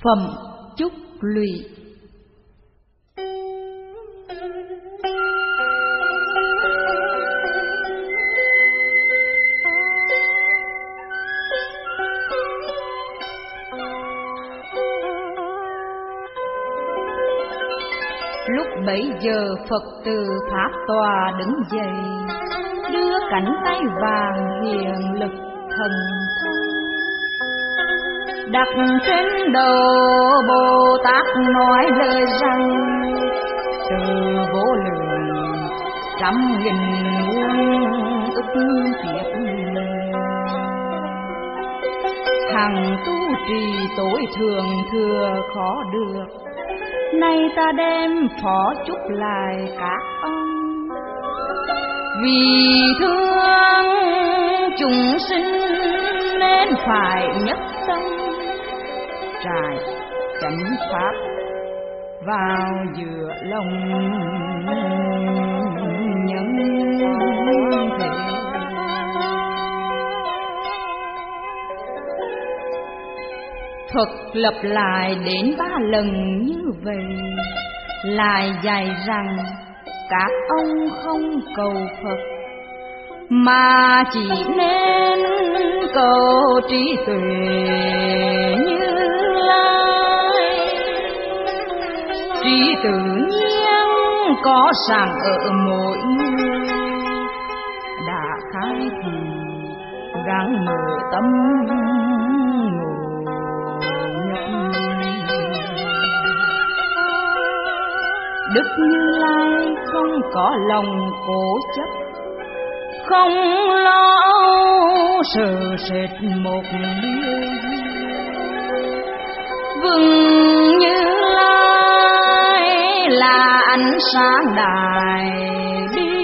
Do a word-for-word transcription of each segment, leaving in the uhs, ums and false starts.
Phẩm Chúc Lụy. Lúc bấy giờ Phật từ pháp tòa đứng dậy, đưa cánh tay vàng hiền lực thần thông, đặt trên đầu Bồ Tát nói lời rằng: từ vô lượng trăm nghìn muôn ức kiếp, hằng tu trì tối thường thừa khó được, nay ta đem phó chúc lại các ông. Vì thương chúng sinh nên phải nhất tâm, trải chánh pháp vào giữa lòng nhân thế. Phật lập lại đến ba lần như vậy, lại dạy rằng các ông không cầu Phật, mà chỉ nên cầu trí tuệ Như Lai. Trí tự nhiên có sẵn ở mỗi người, đã khai thì ráng mở tâm ngộ nhận. Đức Như Lai không có lòng cố chấp, không lo âu sợ sệt một điều. Vâng Như Lai là ánh sáng đại bi,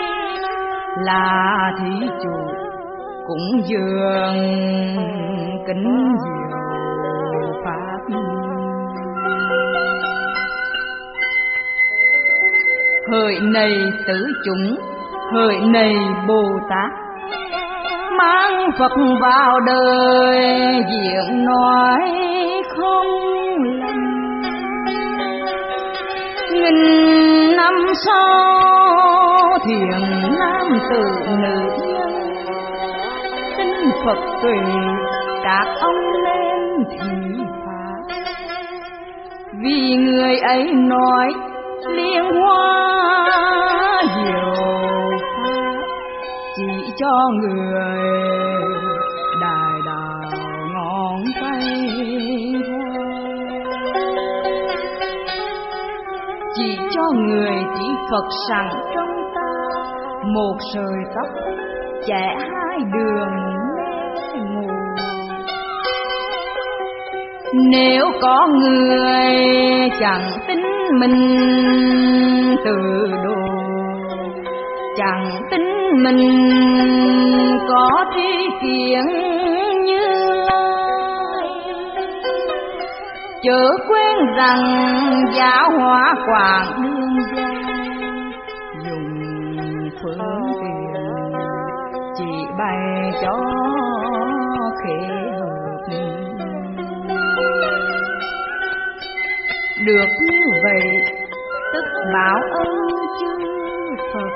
là thí chủ cũng dường kính diệu pháp. Hỡi này tứ chúng, hỡi này Bồ Tát, mang Phật vào đời diện nói không lầm. Nghìn năm sau thiền nam tử nữ nhân, tin Phật tuệ các ông lên thị pháp. Vì người ấy nói liên hoa diệu pháp, chỉ cho người đại đạo ngón tay thôi. Chỉ cho người chỉ Phật sẵn trong ta, một sợi tóc chạy hai đường mê ngủ. Nếu có người chẳng tin mình tự độ, chẳng tin mình có tri kiến Như Lai, chớ quên rằng giáo hóa quảng đương gian, dùng phương tiện chỉ bày cho khế hợp. Được như vậy tức báo ơn chư Phật,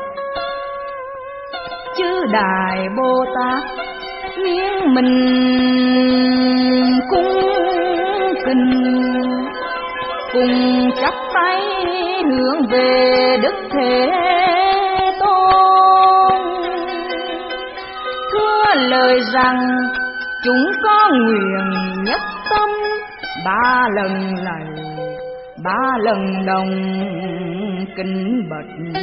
chư Đại Bồ Tát nghiêng mình cung kính, cùng chắp tay hướng về Đức Thế Tôn, thưa lời rằng chúng con nguyện nhất tâm, ba lần lạy ba lần đồng kính bạch.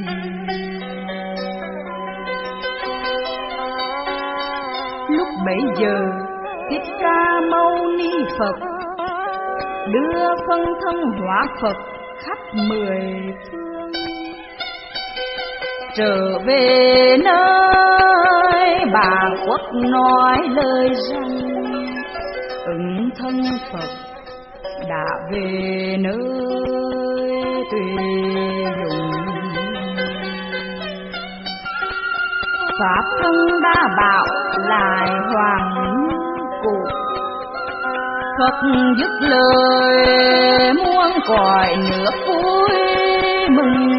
Lúc bấy giờ Thích Ca Mâu Ni Phật đưa phân thân hóa Phật khắp mười phương, trở về nơi Bà Quốc nói lời rằng ứng thân Phật đã về nơi tùy dùng. Pháp thân đa bảo lại hoàng cụ, Phật dứt lời muôn cõi nước vui mừng.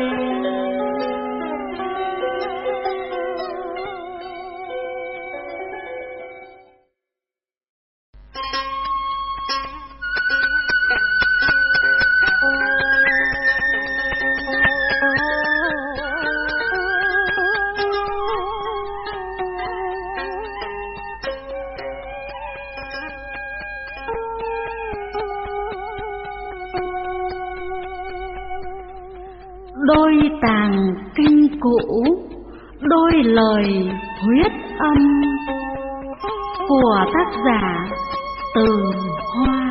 Đôi tàng kinh cũ, đôi lời huyết âm của tác giả Từ Hoa.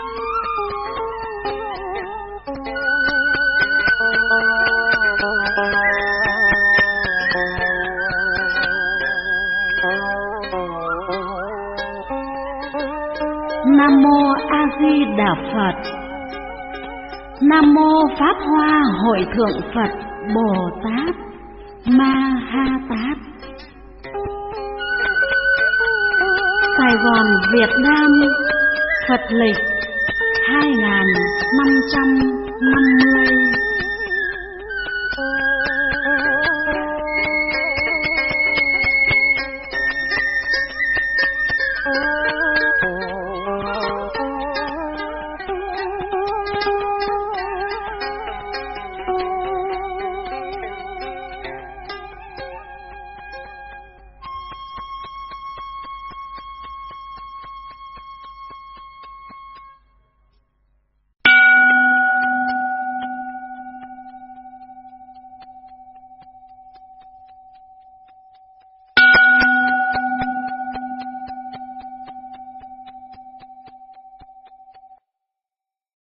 Nam mô A Di Đà Phật. Nam mô Pháp Hoa Hội Thượng Phật Bồ Tát Ma Ha Tát. Sài Gòn, Việt Nam, Phật lịch hai nghìn năm trăm năm mươi.